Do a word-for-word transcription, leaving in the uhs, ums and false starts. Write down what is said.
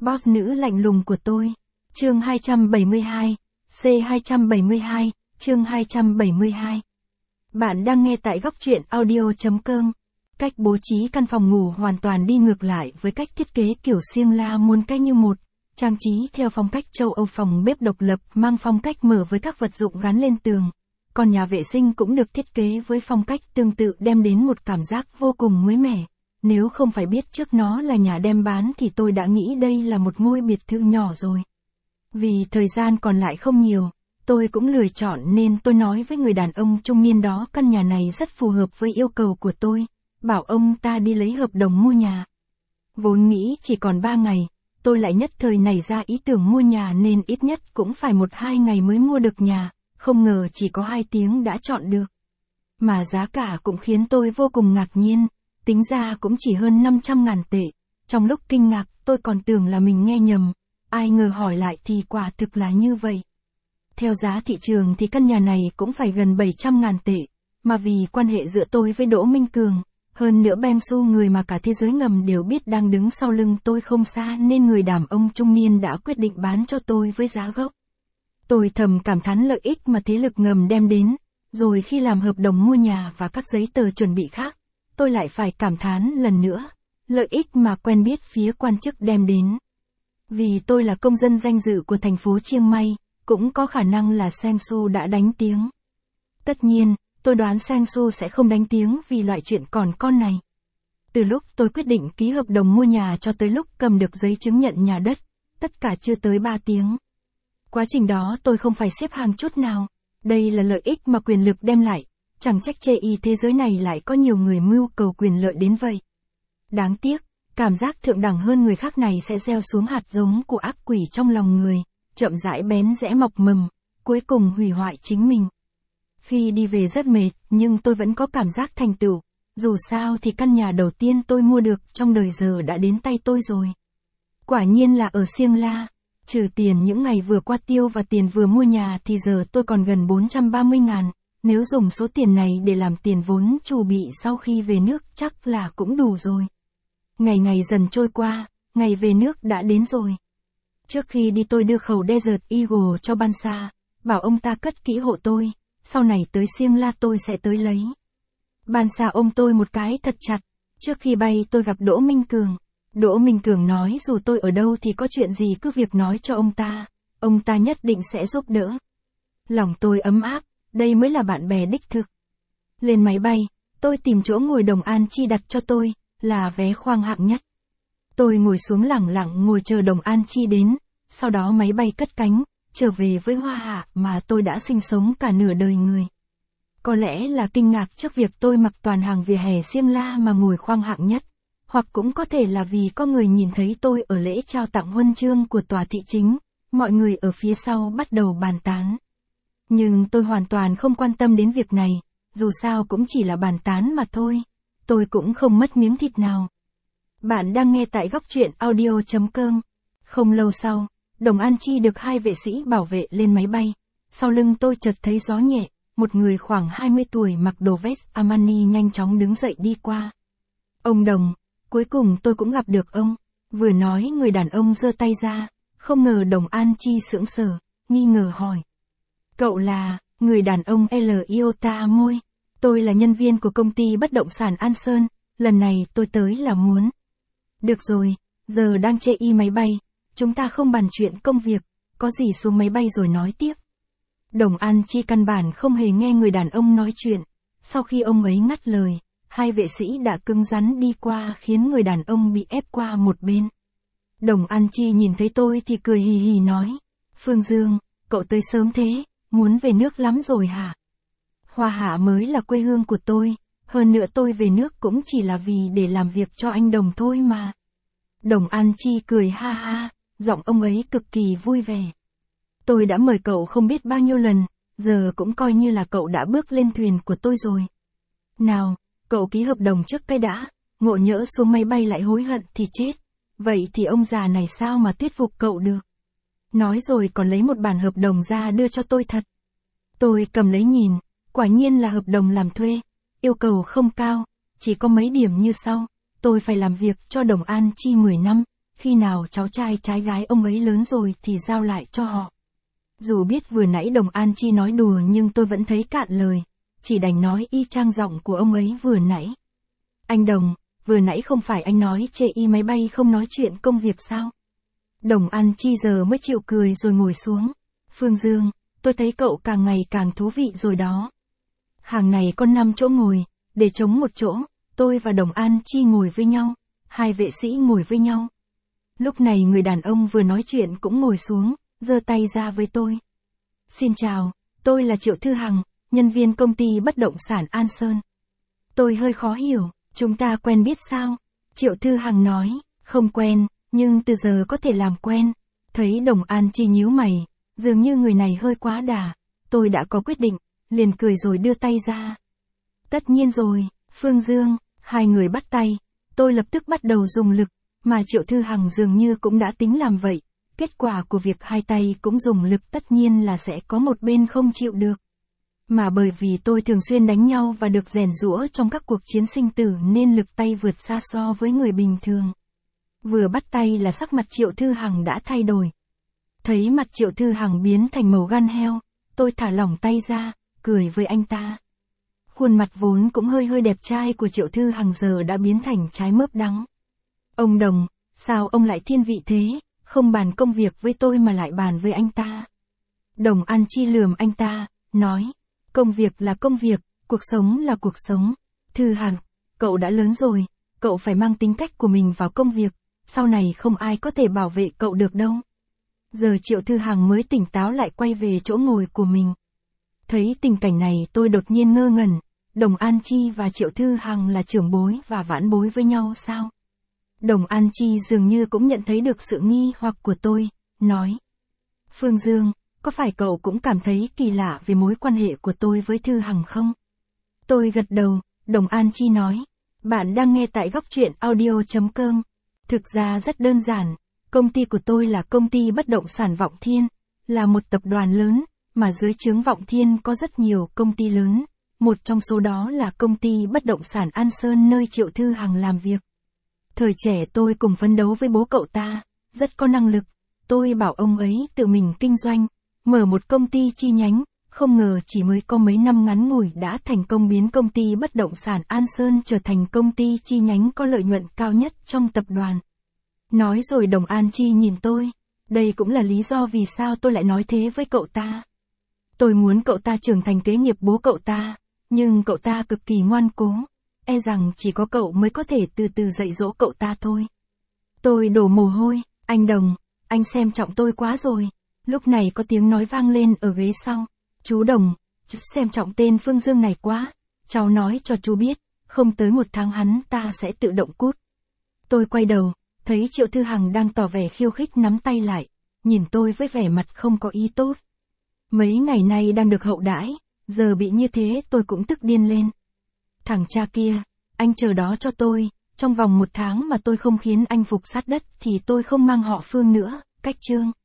Boss nữ lạnh lùng của tôi. Chương hai trăm bảy mươi hai, C hai trăm bảy mươi hai, chương hai trăm bảy mươi hai. Bạn đang nghe tại góc truyện audio.com. Cách bố trí căn phòng ngủ hoàn toàn đi ngược lại với cách thiết kế kiểu xiêng la muôn cách như một. Trang trí theo phong cách châu Âu, phòng bếp độc lập mang phong cách mở với các vật dụng gắn lên tường. Còn nhà vệ sinh cũng được thiết kế với phong cách tương tự, đem đến một cảm giác vô cùng mới mẻ. Nếu không phải biết trước nó là nhà đem bán thì tôi đã nghĩ đây là một ngôi biệt thự nhỏ rồi. Vì thời gian còn lại không nhiều, tôi cũng lười chọn nên tôi nói với người đàn ông trung niên đó căn nhà này rất phù hợp với yêu cầu của tôi, bảo ông ta đi lấy hợp đồng mua nhà. Vốn nghĩ chỉ còn ba ngày, tôi lại nhất thời nảy ra ý tưởng mua nhà nên ít nhất cũng phải một hai ngày mới mua được nhà, không ngờ chỉ có hai tiếng đã chọn được. Mà giá cả cũng khiến tôi vô cùng ngạc nhiên, tính ra cũng chỉ hơn năm trăm ngàn tệ. Trong lúc kinh ngạc tôi còn tưởng là mình nghe nhầm, ai ngờ hỏi lại thì quả thực là như vậy. Theo giá thị trường thì căn nhà này cũng phải gần bảy trăm ngàn tệ, mà vì quan hệ giữa tôi với Đỗ Minh Cường, hơn nữa Beng Su, người mà cả thế giới ngầm đều biết đang đứng sau lưng tôi không xa, nên người đàn ông trung niên đã quyết định bán cho tôi với giá gốc. Tôi thầm cảm thán lợi ích mà thế lực ngầm đem đến, rồi khi làm hợp đồng mua nhà và các giấy tờ chuẩn bị khác, tôi lại phải cảm thán lần nữa, lợi ích mà quen biết phía quan chức đem đến. Vì tôi là công dân danh dự của thành phố Chiang Mai, cũng có khả năng là Sang Su đã đánh tiếng. Tất nhiên, tôi đoán Sang Su sẽ không đánh tiếng vì loại chuyện còn con này. Từ lúc tôi quyết định ký hợp đồng mua nhà cho tới lúc cầm được giấy chứng nhận nhà đất, tất cả chưa tới ba tiếng. Quá trình đó tôi không phải xếp hàng chút nào. Đây là lợi ích mà quyền lực đem lại, chẳng trách chê y thế giới này lại có nhiều người mưu cầu quyền lợi đến vậy. Đáng tiếc, cảm giác thượng đẳng hơn người khác này sẽ gieo xuống hạt giống của ác quỷ trong lòng người, chậm rãi bén rẽ mọc mầm, cuối cùng hủy hoại chính mình. Khi đi về rất mệt, nhưng tôi vẫn có cảm giác thành tựu, dù sao thì căn nhà đầu tiên tôi mua được trong đời giờ đã đến tay tôi rồi. Quả nhiên là ở Siêng La, trừ tiền những ngày vừa qua tiêu và tiền vừa mua nhà thì giờ tôi còn gần bốn trăm ba mươi ngàn, nếu dùng số tiền này để làm tiền vốn chuẩn bị sau khi về nước chắc là cũng đủ rồi. Ngày ngày dần trôi qua, ngày về nước đã đến rồi. Trước khi đi tôi đưa khẩu Desert Eagle cho Ban Sa, bảo ông ta cất kỹ hộ tôi, sau này tới Siêng La tôi sẽ tới lấy. Ban Sa ôm tôi một cái thật chặt. Trước khi bay tôi gặp Đỗ Minh Cường. Đỗ Minh Cường nói dù tôi ở đâu thì có chuyện gì cứ việc nói cho ông ta, ông ta nhất định sẽ giúp đỡ. Lòng tôi ấm áp, đây mới là bạn bè đích thực. Lên máy bay, tôi tìm chỗ ngồi Đồng An Chi đặt cho tôi, là vé khoang hạng nhất. Tôi ngồi xuống lẳng lặng ngồi chờ Đồng An Chi đến, sau đó máy bay cất cánh, trở về với Hoa Hạ mà tôi đã sinh sống cả nửa đời người. Có lẽ là kinh ngạc trước việc tôi mặc toàn hàng vỉa hè Siêng La mà ngồi khoang hạng nhất, hoặc cũng có thể là vì có người nhìn thấy tôi ở lễ trao tặng huân chương của tòa thị chính, mọi người ở phía sau bắt đầu bàn tán. Nhưng tôi hoàn toàn không quan tâm đến việc này, dù sao cũng chỉ là bàn tán mà thôi, tôi cũng không mất miếng thịt nào. Bạn đang nghe tại góc truyện audio.com. Không lâu sau, Đồng An Chi được hai vệ sĩ bảo vệ lên máy bay. Sau lưng tôi chợt thấy gió nhẹ, một người khoảng hai mươi tuổi mặc đồ vest Armani nhanh chóng đứng dậy đi qua. Ông Đồng, cuối cùng tôi cũng gặp được ông. Vừa nói người đàn ông giơ tay ra, không ngờ Đồng An Chi sững sờ, nghi ngờ hỏi. Cậu là, người đàn ông L Iota môi. Tôi là nhân viên của công ty bất động sản An Sơn, lần này tôi tới là muốn. Được rồi, giờ đang chê y máy bay, chúng ta không bàn chuyện công việc, có gì xuống máy bay rồi nói tiếp. Đồng An Chi căn bản không hề nghe người đàn ông nói chuyện, sau khi ông ấy ngắt lời, hai vệ sĩ đã cứng rắn đi qua khiến người đàn ông bị ép qua một bên. Đồng An Chi nhìn thấy tôi thì cười hì hì nói, Phương Dương, cậu tới sớm thế, muốn về nước lắm rồi hả? Hoa Hạ mới là quê hương của tôi, hơn nữa tôi về nước cũng chỉ là vì để làm việc cho anh Đồng thôi mà. Đồng An Chi cười ha ha, giọng ông ấy cực kỳ vui vẻ. Tôi đã mời cậu không biết bao nhiêu lần, giờ cũng coi như là cậu đã bước lên thuyền của tôi rồi. Nào, cậu ký hợp đồng trước cái đã, ngộ nhỡ xuống máy bay lại hối hận thì chết. Vậy thì ông già này sao mà thuyết phục cậu được? Nói rồi còn lấy một bản hợp đồng ra đưa cho tôi thật. Tôi cầm lấy nhìn, quả nhiên là hợp đồng làm thuê, yêu cầu không cao, chỉ có mấy điểm như sau. Tôi phải làm việc cho Đồng An Chi mười năm, khi nào cháu trai trái gái ông ấy lớn rồi thì giao lại cho họ. Dù biết vừa nãy Đồng An Chi nói đùa nhưng tôi vẫn thấy cạn lời, chỉ đành nói y chang giọng của ông ấy vừa nãy. Anh Đồng, vừa nãy không phải anh nói chê y máy bay không nói chuyện công việc sao? Đồng An Chi giờ mới chịu cười rồi ngồi xuống. Phương Dương, tôi thấy cậu càng ngày càng thú vị rồi đó. Hàng này có năm chỗ ngồi, để trống một chỗ, tôi và Đồng An Chi ngồi với nhau, hai vệ sĩ ngồi với nhau. Lúc này người đàn ông vừa nói chuyện cũng ngồi xuống, giơ tay ra với tôi. Xin chào, tôi là Triệu Thư Hằng, nhân viên công ty bất động sản An Sơn. Tôi hơi khó hiểu, chúng ta quen biết sao? Triệu Thư Hằng nói, không quen, nhưng từ giờ có thể làm quen. Thấy Đồng An Chi nhíu mày, dường như người này hơi quá đà, tôi đã có quyết định, liền cười rồi đưa tay ra. Tất nhiên rồi, Phương Dương, hai người bắt tay, tôi lập tức bắt đầu dùng lực, mà Triệu Thư Hằng dường như cũng đã tính làm vậy. Kết quả của việc hai tay cũng dùng lực tất nhiên là sẽ có một bên không chịu được. Mà bởi vì tôi thường xuyên đánh nhau và được rèn giũa trong các cuộc chiến sinh tử nên lực tay vượt xa so với người bình thường. Vừa bắt tay là sắc mặt Triệu Thư Hằng đã thay đổi. Thấy mặt Triệu Thư Hằng biến thành màu gan heo, tôi thả lỏng tay ra, cười với anh ta. Khuôn mặt vốn cũng hơi hơi đẹp trai của Triệu Thư Hằng giờ đã biến thành trái mướp đắng. Ông Đồng, sao ông lại thiên vị thế, không bàn công việc với tôi mà lại bàn với anh ta? Đồng An Chi lườm anh ta, nói, công việc là công việc, cuộc sống là cuộc sống. Thư Hằng, cậu đã lớn rồi, cậu phải mang tính cách của mình vào công việc, sau này không ai có thể bảo vệ cậu được đâu. Giờ Triệu Thư Hằng mới tỉnh táo lại quay về chỗ ngồi của mình. Thấy tình cảnh này tôi đột nhiên ngơ ngẩn, Đồng An Chi và Triệu Thư Hằng là trưởng bối và vãn bối với nhau sao? Đồng An Chi dường như cũng nhận thấy được sự nghi hoặc của tôi, nói. Phương Dương, có phải cậu cũng cảm thấy kỳ lạ về mối quan hệ của tôi với Thư Hằng không? Tôi gật đầu, Đồng An Chi nói. Bạn đang nghe tại góc truyện audio chấm com. Thực ra rất đơn giản, công ty của tôi là công ty bất động sản Vọng Thiên, là một tập đoàn lớn, mà dưới trướng Vọng Thiên có rất nhiều công ty lớn, một trong số đó là công ty bất động sản An Sơn nơi Triệu Thư Hằng làm việc. Thời trẻ tôi cùng phấn đấu với bố cậu ta, rất có năng lực, tôi bảo ông ấy tự mình kinh doanh, mở một công ty chi nhánh, không ngờ chỉ mới có mấy năm ngắn ngủi đã thành công biến công ty bất động sản An Sơn trở thành công ty chi nhánh có lợi nhuận cao nhất trong tập đoàn. Nói rồi Đồng An Chi nhìn tôi, đây cũng là lý do vì sao tôi lại nói thế với cậu ta. Tôi muốn cậu ta trưởng thành kế nghiệp bố cậu ta, nhưng cậu ta cực kỳ ngoan cố, e rằng chỉ có cậu mới có thể từ từ dạy dỗ cậu ta thôi. Tôi đổ mồ hôi, anh Đồng, anh xem trọng tôi quá rồi. Lúc này có tiếng nói vang lên ở ghế sau. Chú Đồng, chú xem trọng tên Phương Dương này quá, cháu nói cho chú biết, không tới một tháng hắn ta sẽ tự động cút. Tôi quay đầu, thấy Triệu Thư Hằng đang tỏ vẻ khiêu khích nắm tay lại, nhìn tôi với vẻ mặt không có ý tốt. Mấy ngày nay đang được hậu đãi, giờ bị như thế tôi cũng tức điên lên. Thằng cha kia, anh chờ đó cho tôi, trong vòng một tháng mà tôi không khiến anh phục sát đất thì tôi không mang họ Phương nữa, cách chương.